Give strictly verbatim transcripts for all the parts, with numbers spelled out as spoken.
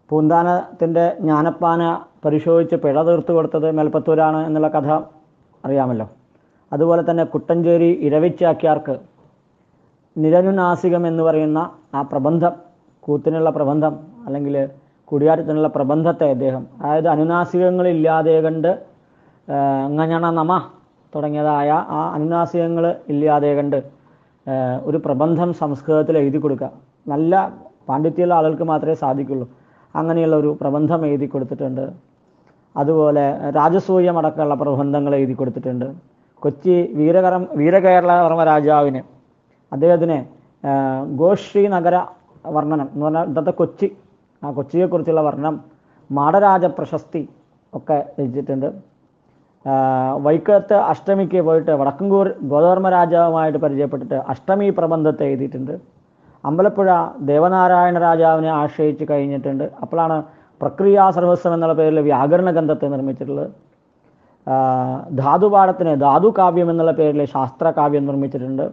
പൂന്താനത്തിൻ്റെ ജ്ഞാനപ്പാന പരിശോധിച്ച് പിഴ തീർത്തു കൊടുത്തത് മേൽപ്പത്തൂരാണ് എന്നുള്ള കഥ അറിയാമല്ലോ. അതുപോലെ തന്നെ കുട്ടഞ്ചേരി ഇരവിച്ചാക്യാർക്ക് നിരനുനാസികം എന്ന് പറയുന്ന ആ പ്രബന്ധം, കൂത്തിനുള്ള പ്രബന്ധം അല്ലെങ്കിൽ കുടിയാറ്റത്തിനുള്ള പ്രബന്ധത്തെ അദ്ദേഹം, അതായത് അനുനാസികങ്ങളില്ലാതെ കണ്ട് അങ്ങഞ്ഞണ നമ തുടങ്ങിയതായ ആ അനുനാസികങ്ങൾ ഇല്ലാതെ കണ്ട് ഒരു പ്രബന്ധം സംസ്കൃതത്തിൽ എഴുതി കൊടുക്കുക. നല്ല പാണ്ഡിത്യമുള്ള ആളുകൾക്ക് മാത്രമേ സാധിക്കുള്ളൂ. അങ്ങനെയുള്ള ഒരു പ്രബന്ധം എഴുതി കൊടുത്തിട്ടുണ്ട്. അതുപോലെ രാജസൂയം അടക്കമുള്ള പ്രബന്ധങ്ങൾ എഴുതി കൊടുത്തിട്ടുണ്ട്. കൊച്ചി വീരകരം വീരകേരളവർമ്മ രാജാവിന് അദ്ദേഹത്തിന് ഗോശ്രീ നഗര വർണ്ണനം എന്ന് പറഞ്ഞാൽ ഇന്നത്തെ കൊച്ചി, ആ കൊച്ചിയെക്കുറിച്ചുള്ള വർണ്ണം, മാടരാജ പ്രശസ്തി ഒക്കെ രചിച്ചിട്ടുണ്ട്. വൈക്കത്ത് അഷ്ടമിക്ക് പോയിട്ട് വടക്കൻകൂർ ഗോദവർമ്മ രാജാവുമായിട്ട് പരിചയപ്പെട്ടിട്ട് അഷ്ടമി പ്രബന്ധത്തെ എഴുതിയിട്ടുണ്ട്. അമ്പലപ്പുഴ ദേവനാരായണ രാജാവിനെ ആശ്രയിച്ച് കഴിഞ്ഞിട്ടുണ്ട്. അപ്പോഴാണ് പ്രക്രിയാ സർവസ്വം എന്നുള്ള പേരിൽ വ്യാകരണ ഗ്രന്ഥത്തെ നിർമ്മിച്ചിട്ടുള്ളത്. ധാതുപാഠത്തിന് ധാതു കാവ്യം എന്നുള്ള പേരിൽ ശാസ്ത്രകാവ്യം നിർമ്മിച്ചിട്ടുണ്ട്.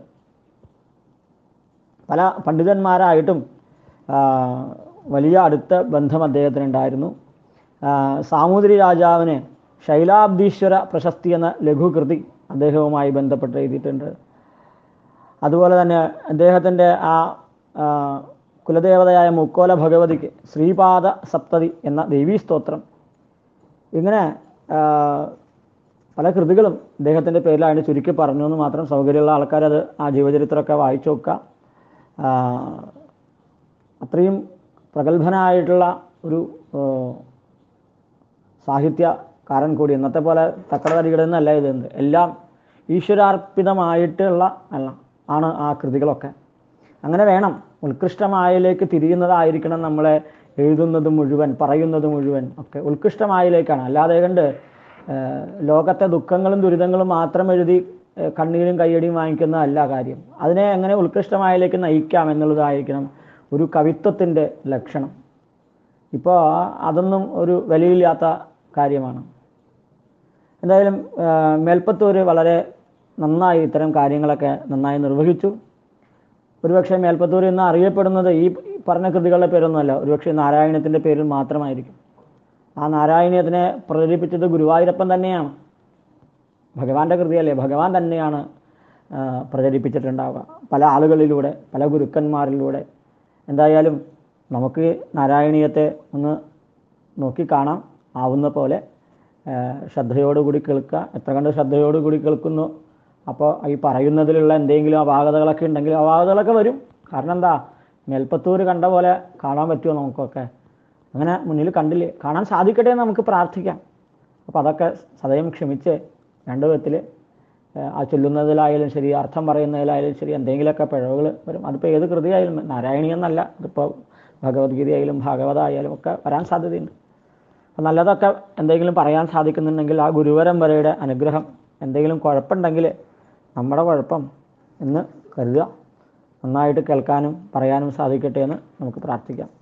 പല പണ്ഡിതന്മാരായിട്ടും വലിയ അടുത്ത ബന്ധം അദ്ദേഹത്തിനുണ്ടായിരുന്നു. സാമൂതിരി രാജാവിന് ശൈലാബ്ദീശ്വര പ്രശസ്തി എന്ന ലഘുകൃതി അദ്ദേഹവുമായി ബന്ധപ്പെട്ട് എഴുതിയിട്ടുണ്ട്. അതുപോലെ തന്നെ അദ്ദേഹത്തിൻ്റെ ആ കുലദേവതയായ മുക്കോല ഭഗവതിക്ക് ശ്രീപാദ സപ്തതി എന്ന ദേവീ സ്തോത്രം, ഇങ്ങനെ പല കൃതികളും അദ്ദേഹത്തിൻ്റെ പേരിലാണ്. ചുരുക്കി പറഞ്ഞു എന്ന് മാത്രം. സൗകര്യമുള്ള ആൾക്കാരത് ആ ജീവചരിത്രമൊക്കെ വായിച്ചു നോക്കുക. അത്രയും പ്രഗത്ഭനായിട്ടുള്ള ഒരു സാഹിത്യകാരൻ കൂടി. ഇന്നത്തെ പോലെ തക്കടതടികിടുന്നല്ല ഇതുണ്ട്. എല്ലാം ഈശ്വരാർപ്പിതമായിട്ടുള്ള അല്ല ആണ് ആ കൃതികളൊക്കെ. അങ്ങനെ വേണം. ഉത്കൃഷ്ടമായതിലേക്ക് തിരിയുന്നതായിരിക്കണം നമ്മളെ എഴുതുന്നത് മുഴുവൻ, പറയുന്നത് മുഴുവൻ ഒക്കെ ഉത്കൃഷ്ടമായതിലേക്കാണ്. അല്ലാതെ കണ്ട് ലോകത്തെ ദുഃഖങ്ങളും ദുരിതങ്ങളും മാത്രം എഴുതി കണ്ണീരും കയ്യടിയും വാങ്ങിക്കുന്നതല്ല കാര്യം. അതിനെ എങ്ങനെ ഉത്കൃഷ്ടമായതിലേക്ക് നയിക്കാം എന്നുള്ളതായിരിക്കണം ഒരു കവിത്വത്തിൻ്റെ ലക്ഷണം. ഇപ്പോൾ അതൊന്നും ഒരു വിലയില്ലാത്ത കാര്യമാണ്. എന്തായാലും മേൽപ്പത്തൂർ വളരെ നന്നായി ഇത്തരം കാര്യങ്ങളൊക്കെ നന്നായി നിർവഹിച്ചു. ഒരുപക്ഷെ മേൽപ്പത്തൂർ ഇന്ന് അറിയപ്പെടുന്നത് ഈ പറഞ്ഞ കൃതികളുടെ പേരൊന്നുമല്ല, ഒരുപക്ഷെ നാരായണീയത്തിൻ്റെ പേരിൽ മാത്രമായിരിക്കും. ആ നാരായണീയത്തിനെ പ്രചരിപ്പിച്ചത് ഗുരുവായൂരപ്പൻ തന്നെയാണ്. ഭഗവാന്റെ കൃതിയല്ലേ, ഭഗവാൻ തന്നെയാണ് പ്രചരിപ്പിച്ചിട്ടുണ്ടാവുക പല ആളുകളിലൂടെ, പല ഗുരുക്കന്മാരിലൂടെ. എന്തായാലും നമുക്ക് നാരായണീയത്തെ ഒന്ന് നോക്കിക്കാണാം, ആവുന്ന പോലെ ശ്രദ്ധയോടുകൂടി കേൾക്കുക. എത്ര കണ്ട് ശ്രദ്ധയോടുകൂടി കേൾക്കുന്നു, അപ്പോൾ ഈ പറയുന്നതിലുള്ള എന്തെങ്കിലും അപാകതകളൊക്കെ ഉണ്ടെങ്കിൽ അപാകതകളൊക്കെ വരും. കാരണം എന്താ, മേൽപ്പത്തൂർ കണ്ട പോലെ കാണാൻ പറ്റുമോ നമുക്കൊക്കെ? അങ്ങനെ മുന്നിൽ കണ്ടില്ലേ, കാണാൻ സാധിക്കട്ടെ എന്ന് നമുക്ക് പ്രാർത്ഥിക്കാം. അപ്പോൾ അതൊക്കെ സദയം ക്ഷമിച്ച് രണ്ട് വിധത്തിൽ ആ ചൊല്ലുന്നതിലായാലും ശരി, അർത്ഥം പറയുന്നതിലായാലും ശരി, എന്തെങ്കിലുമൊക്കെ പിഴവുകൾ വരും. അതിപ്പോൾ ഏത് കൃതിയായാലും, നാരായണീയെന്നല്ല, ഇതിപ്പോൾ ഭഗവത്ഗീതയായാലും ഭാഗവതമായാലും ഒക്കെ വരാൻ സാധ്യതയുണ്ട്. അപ്പം നല്ലതൊക്കെ എന്തെങ്കിലും പറയാൻ സാധിക്കുന്നുണ്ടെങ്കിൽ ആ ഗുരുപരമ്പരയുടെ അനുഗ്രഹം. എന്തെങ്കിലും കുഴപ്പമുണ്ടെങ്കിൽ നമ്മുടെ കുഴപ്പം എന്ന് കരുതുക. നന്നായിട്ട് കേൾക്കാനും പറയാനും സാധിക്കട്ടെ എന്ന് നമുക്ക് പ്രാർത്ഥിക്കാം.